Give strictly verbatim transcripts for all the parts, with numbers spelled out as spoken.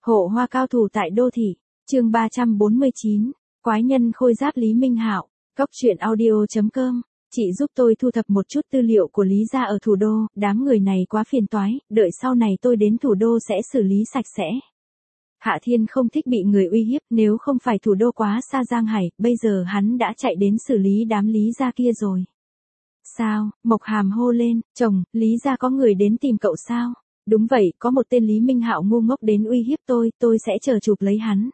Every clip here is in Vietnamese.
Hộ hoa cao thủ tại đô thị, chương ba trăm bốn mươi chín, quái nhân khôi giáp Lý Minh Hạo, cốc truyện audio chấm com. Chị giúp tôi thu thập một chút tư liệu của Lý gia ở thủ đô, đám người này quá phiền toái, đợi sau này tôi đến thủ đô sẽ xử lý sạch sẽ. Hạ Thiên không thích bị người uy hiếp, nếu không phải thủ đô quá xa Giang Hải, bây giờ hắn đã chạy đến xử lý đám Lý gia kia rồi. Sao? Mộc Hàm hô lên, chồng, Lý gia có người đến tìm cậu sao? Đúng vậy, có một tên Lý Minh Hạo ngu ngốc đến uy hiếp tôi, tôi sẽ chờ chụp lấy hắn.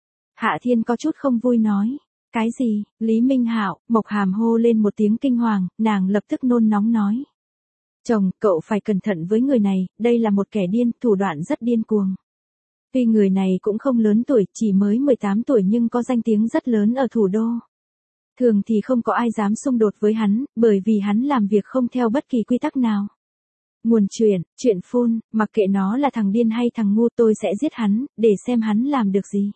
Hạ Thiên có chút không vui nói. Cái gì? Lý Minh Hạo? Mộc Hàm hô lên một tiếng kinh hoàng, nàng lập tức nôn nóng nói. Chồng, cậu phải cẩn thận với người này, đây là một kẻ điên, thủ đoạn rất điên cuồng. Tuy người này cũng không lớn tuổi, chỉ mới mười tám tuổi nhưng có danh tiếng rất lớn ở thủ đô. Thường thì không có ai dám xung đột với hắn, bởi vì hắn làm việc không theo bất kỳ quy tắc nào. Nguồn chuyện, chuyện phun, mặc kệ nó là thằng điên hay thằng ngu tôi sẽ giết hắn, để xem hắn làm được gì.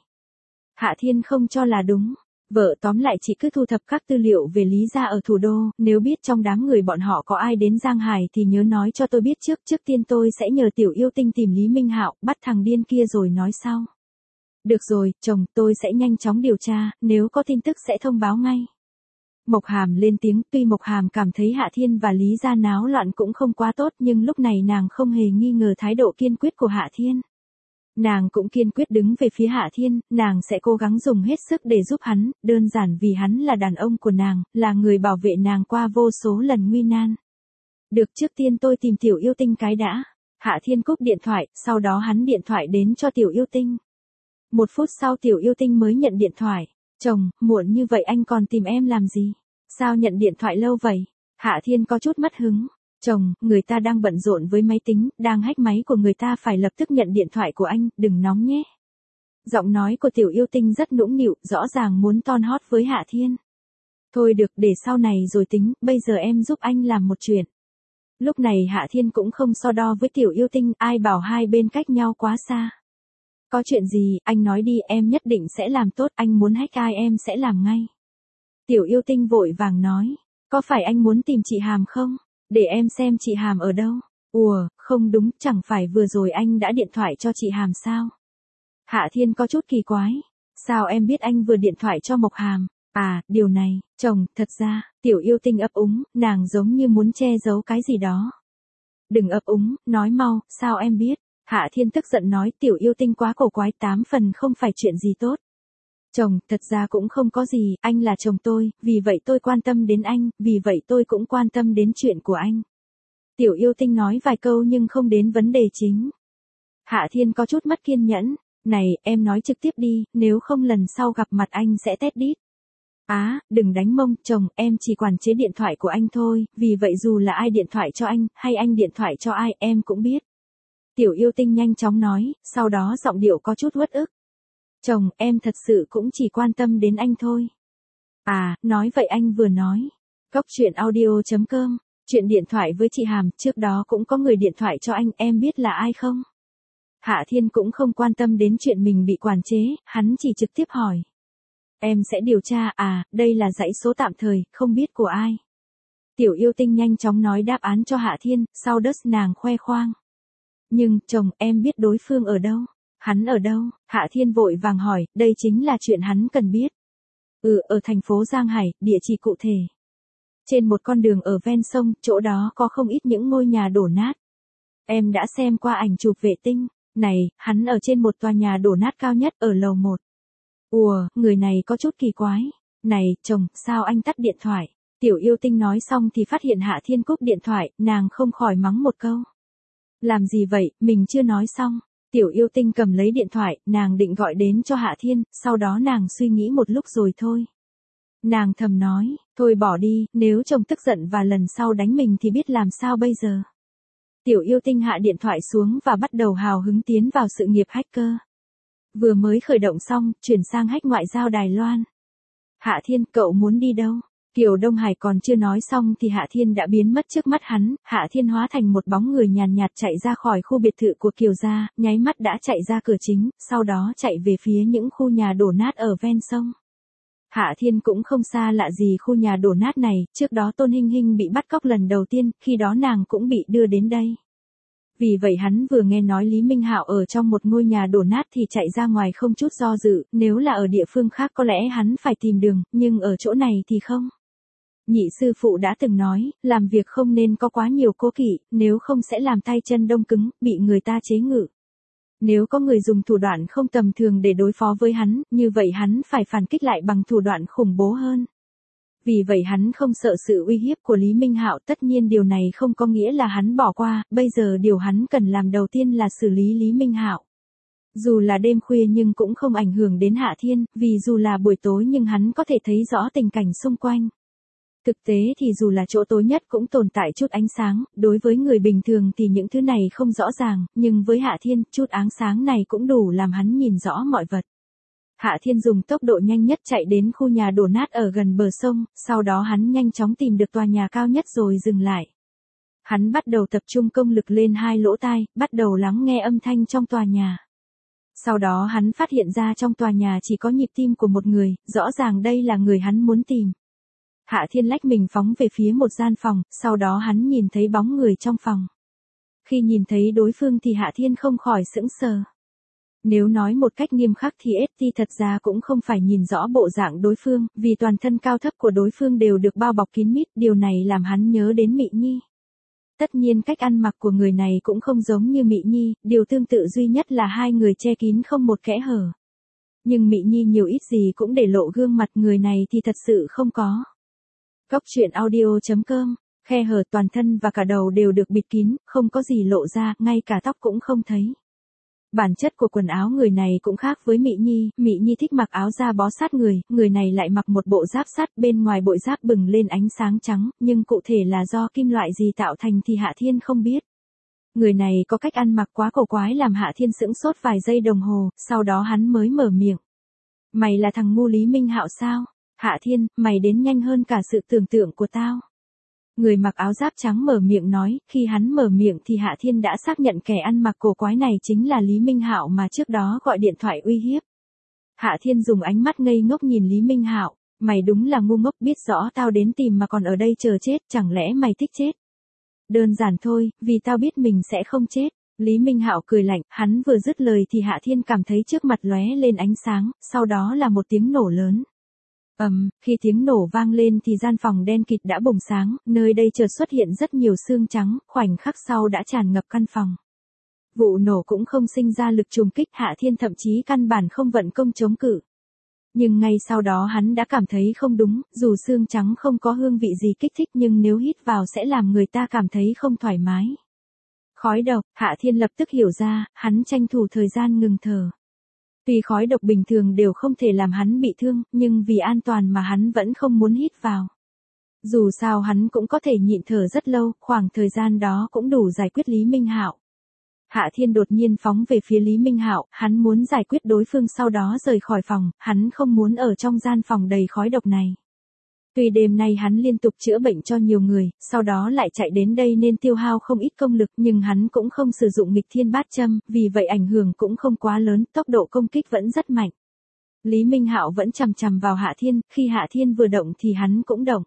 Hạ Thiên không cho là đúng. Vợ tóm lại chị cứ thu thập các tư liệu về Lý gia ở thủ đô, nếu biết trong đám người bọn họ có ai đến Giang Hải thì nhớ nói cho tôi biết trước, trước tiên tôi sẽ nhờ Tiểu Yêu Tinh tìm Lý Minh Hạo, bắt thằng điên kia rồi nói sau. Được rồi, chồng, tôi sẽ nhanh chóng điều tra, nếu có tin tức sẽ thông báo ngay. Mộc Hàm lên tiếng, tuy Mộc Hàm cảm thấy Hạ Thiên và Lý gia náo loạn cũng không quá tốt nhưng lúc này nàng không hề nghi ngờ thái độ kiên quyết của Hạ Thiên. Nàng cũng kiên quyết đứng về phía Hạ Thiên, nàng sẽ cố gắng dùng hết sức để giúp hắn, đơn giản vì hắn là đàn ông của nàng, là người bảo vệ nàng qua vô số lần nguy nan. Được, trước tiên tôi tìm Tiểu Yêu Tinh cái đã. Hạ Thiên cúp điện thoại, sau đó hắn điện thoại đến cho Tiểu Yêu Tinh. Một phút sau Tiểu Yêu Tinh mới nhận điện thoại. Chồng, muộn như vậy anh còn tìm em làm gì? Sao nhận điện thoại lâu vậy? Hạ Thiên có chút mất hứng. Chồng, người ta đang bận rộn với máy tính, đang hack máy của người ta, phải lập tức nhận điện thoại của anh, đừng nóng nhé. Giọng nói của Tiểu Yêu Tinh rất nũng nịu, rõ ràng muốn ton hót với Hạ Thiên. Thôi được, để sau này rồi tính, bây giờ em giúp anh làm một chuyện. Lúc này Hạ Thiên cũng không so đo với Tiểu Yêu Tinh, ai bảo hai bên cách nhau quá xa. Có chuyện gì, anh nói đi, em nhất định sẽ làm tốt, anh muốn hack ai em sẽ làm ngay. Tiểu Yêu Tinh vội vàng nói, có phải anh muốn tìm chị Hàm không? Để em xem chị Hàm ở đâu. Ủa, không đúng, chẳng phải vừa rồi anh đã điện thoại cho chị Hàm sao? Hạ Thiên có chút kỳ quái. Sao em biết anh vừa điện thoại cho Mộc Hàm? À, điều này, chồng, thật ra, Tiểu Yêu Tinh ấp úng, nàng giống như muốn che giấu cái gì đó. Đừng ấp úng, nói mau, sao em biết? Hạ Thiên tức giận nói, Tiểu Yêu Tinh quá cổ quái, tám phần không phải chuyện gì tốt. Chồng, thật ra cũng không có gì, anh là chồng tôi, vì vậy tôi quan tâm đến anh, vì vậy tôi cũng quan tâm đến chuyện của anh. Tiểu Yêu Tinh nói vài câu nhưng không đến vấn đề chính. Hạ Thiên có chút mất kiên nhẫn, này, em nói trực tiếp đi, nếu không lần sau gặp mặt anh sẽ tét đít. Á, à, đừng đánh mông, chồng, em chỉ quản chế điện thoại của anh thôi, vì vậy dù là ai điện thoại cho anh, hay anh điện thoại cho ai, em cũng biết. Tiểu Yêu Tinh nhanh chóng nói, sau đó giọng điệu có chút uất ức. Chồng, em thật sự cũng chỉ quan tâm đến anh thôi. À, nói vậy anh vừa nói. cốc truyện audio chấm com, chuyện điện thoại với chị Hàm, trước đó cũng có người điện thoại cho anh, em biết là ai không? Hạ Thiên cũng không quan tâm đến chuyện mình bị quản chế, hắn chỉ trực tiếp hỏi. Em sẽ điều tra, à, đây là dãy số tạm thời, không biết của ai. Tiểu Yêu Tinh nhanh chóng nói đáp án cho Hạ Thiên, sau đó nàng khoe khoang. Nhưng, chồng, em biết đối phương ở đâu? Hắn ở đâu? Hạ Thiên vội vàng hỏi, đây chính là chuyện hắn cần biết. Ừ, ở thành phố Giang Hải, địa chỉ cụ thể. Trên một con đường ở ven sông, chỗ đó có không ít những ngôi nhà đổ nát. Em đã xem qua ảnh chụp vệ tinh. Này, hắn ở trên một tòa nhà đổ nát cao nhất ở lầu một. Ùa, người này có chút kỳ quái. Này, chồng, sao anh tắt điện thoại? Tiểu Yêu Tinh nói xong thì phát hiện Hạ Thiên cúp điện thoại, nàng không khỏi mắng một câu. Làm gì vậy, mình chưa nói xong. Tiểu Yêu Tinh cầm lấy điện thoại, nàng định gọi đến cho Hạ Thiên, sau đó nàng suy nghĩ một lúc rồi thôi. Nàng thầm nói, thôi bỏ đi, nếu chồng tức giận và lần sau đánh mình thì biết làm sao bây giờ. Tiểu Yêu Tinh hạ điện thoại xuống và bắt đầu hào hứng tiến vào sự nghiệp hacker. Vừa mới khởi động xong, chuyển sang hack ngoại giao Đài Loan. Hạ Thiên, cậu muốn đi đâu? Kiều Đông Hải còn chưa nói xong thì Hạ Thiên đã biến mất trước mắt hắn, Hạ Thiên hóa thành một bóng người nhàn nhạt chạy ra khỏi khu biệt thự của Kiều gia, nháy mắt đã chạy ra cửa chính, sau đó chạy về phía những khu nhà đổ nát ở ven sông. Hạ Thiên cũng không xa lạ gì khu nhà đổ nát này, trước đó Tôn Hinh Hinh bị bắt cóc lần đầu tiên, khi đó nàng cũng bị đưa đến đây. Vì vậy hắn vừa nghe nói Lý Minh Hạo ở trong một ngôi nhà đổ nát thì chạy ra ngoài không chút do dự, nếu là ở địa phương khác có lẽ hắn phải tìm đường, nhưng ở chỗ này thì không. Nhị sư phụ đã từng nói, làm việc không nên có quá nhiều cố kỵ, nếu không sẽ làm tay chân đông cứng, bị người ta chế ngự. Nếu có người dùng thủ đoạn không tầm thường để đối phó với hắn, như vậy hắn phải phản kích lại bằng thủ đoạn khủng bố hơn. Vì vậy hắn không sợ sự uy hiếp của Lý Minh Hạo, tất nhiên điều này không có nghĩa là hắn bỏ qua, bây giờ điều hắn cần làm đầu tiên là xử lý Lý Minh Hạo. Dù là đêm khuya nhưng cũng không ảnh hưởng đến Hạ Thiên, vì dù là buổi tối nhưng hắn có thể thấy rõ tình cảnh xung quanh. Thực tế thì dù là chỗ tối nhất cũng tồn tại chút ánh sáng, đối với người bình thường thì những thứ này không rõ ràng, nhưng với Hạ Thiên, chút ánh sáng này cũng đủ làm hắn nhìn rõ mọi vật. Hạ Thiên dùng tốc độ nhanh nhất chạy đến khu nhà đổ nát ở gần bờ sông, sau đó hắn nhanh chóng tìm được tòa nhà cao nhất rồi dừng lại. Hắn bắt đầu tập trung công lực lên hai lỗ tai, bắt đầu lắng nghe âm thanh trong tòa nhà. Sau đó hắn phát hiện ra trong tòa nhà chỉ có nhịp tim của một người, rõ ràng đây là người hắn muốn tìm. Hạ Thiên lách mình phóng về phía một gian phòng, sau đó hắn nhìn thấy bóng người trong phòng. Khi nhìn thấy đối phương thì Hạ Thiên không khỏi sững sờ. Nếu nói một cách nghiêm khắc thì ét tê thật ra cũng không phải nhìn rõ bộ dạng đối phương, vì toàn thân cao thấp của đối phương đều được bao bọc kín mít, điều này làm hắn nhớ đến Mị Nhi. Tất nhiên cách ăn mặc của người này cũng không giống như Mị Nhi, điều tương tự duy nhất là hai người che kín không một kẽ hở. Nhưng Mị Nhi nhiều ít gì cũng để lộ gương mặt, người này thì thật sự không có. Cốc truyện audio chấm com, khe hở toàn thân và cả đầu đều được bịt kín, không có gì lộ ra, ngay cả tóc cũng không thấy. Bản chất của quần áo người này cũng khác với Mị Nhi, Mị Nhi thích mặc áo da bó sát người, người này lại mặc một bộ giáp sắt, bên ngoài bộ giáp bừng lên ánh sáng trắng, nhưng cụ thể là do kim loại gì tạo thành thì Hạ Thiên không biết. Người này có cách ăn mặc quá cổ quái làm Hạ Thiên sững sốt vài giây đồng hồ, sau đó hắn mới mở miệng. Mày là thằng ngu Lý Minh Hạo sao? Hạ Thiên, mày đến nhanh hơn cả sự tưởng tượng của tao. Người mặc áo giáp trắng mở miệng nói, khi hắn mở miệng thì Hạ Thiên đã xác nhận kẻ ăn mặc cổ quái này chính là Lý Minh Hạo mà trước đó gọi điện thoại uy hiếp. Hạ Thiên dùng ánh mắt ngây ngốc nhìn Lý Minh Hạo, mày đúng là ngu ngốc, biết rõ tao đến tìm mà còn ở đây chờ chết, chẳng lẽ mày thích chết? Đơn giản thôi, vì tao biết mình sẽ không chết. Lý Minh Hạo cười lạnh, hắn vừa dứt lời thì Hạ Thiên cảm thấy trước mặt lóe lên ánh sáng, sau đó là một tiếng nổ lớn. Ầm, um, khi tiếng nổ vang lên thì gian phòng đen kịt đã bùng sáng, nơi đây chợt xuất hiện rất nhiều xương trắng, khoảnh khắc sau đã tràn ngập căn phòng. Vụ nổ cũng không sinh ra lực trùng kích, Hạ Thiên thậm chí căn bản không vận công chống cự. Nhưng ngay sau đó hắn đã cảm thấy không đúng, dù xương trắng không có hương vị gì kích thích nhưng nếu hít vào sẽ làm người ta cảm thấy không thoải mái. Khói độc, Hạ Thiên lập tức hiểu ra, hắn tranh thủ thời gian ngừng thở. Tuy khói độc bình thường đều không thể làm hắn bị thương, nhưng vì an toàn mà hắn vẫn không muốn hít vào. Dù sao hắn cũng có thể nhịn thở rất lâu, khoảng thời gian đó cũng đủ giải quyết Lý Minh Hạo. Hạ Thiên đột nhiên phóng về phía Lý Minh Hạo, hắn muốn giải quyết đối phương sau đó rời khỏi phòng, hắn không muốn ở trong gian phòng đầy khói độc này. Tuy đêm nay hắn liên tục chữa bệnh cho nhiều người, sau đó lại chạy đến đây nên tiêu hao không ít công lực, nhưng hắn cũng không sử dụng nghịch thiên bát châm, vì vậy ảnh hưởng cũng không quá lớn, tốc độ công kích vẫn rất mạnh. Lý Minh Hạo vẫn chằm chằm vào Hạ Thiên, khi Hạ Thiên vừa động thì hắn cũng động.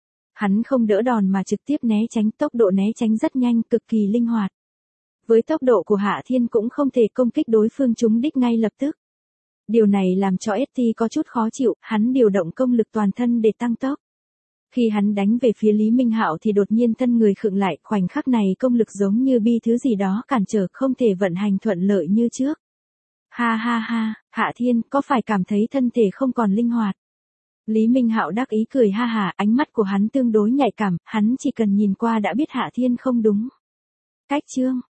Hắn không đỡ đòn mà trực tiếp né tránh, tốc độ né tránh rất nhanh, cực kỳ linh hoạt. Với tốc độ của Hạ Thiên cũng không thể công kích đối phương trúng đích ngay lập tức. Điều này làm cho ét tê có chút khó chịu, hắn điều động công lực toàn thân để tăng tốc. Khi hắn đánh về phía Lý Minh Hạo thì đột nhiên thân người khựng lại, khoảnh khắc này công lực giống như bị thứ gì đó cản trở, không thể vận hành thuận lợi như trước. Ha ha ha, Hạ Thiên, có phải cảm thấy thân thể không còn linh hoạt? Lý Minh Hạo đắc ý cười ha hà, ánh mắt của hắn tương đối nhạy cảm, hắn chỉ cần nhìn qua đã biết Hạ Thiên không đúng. Cách chương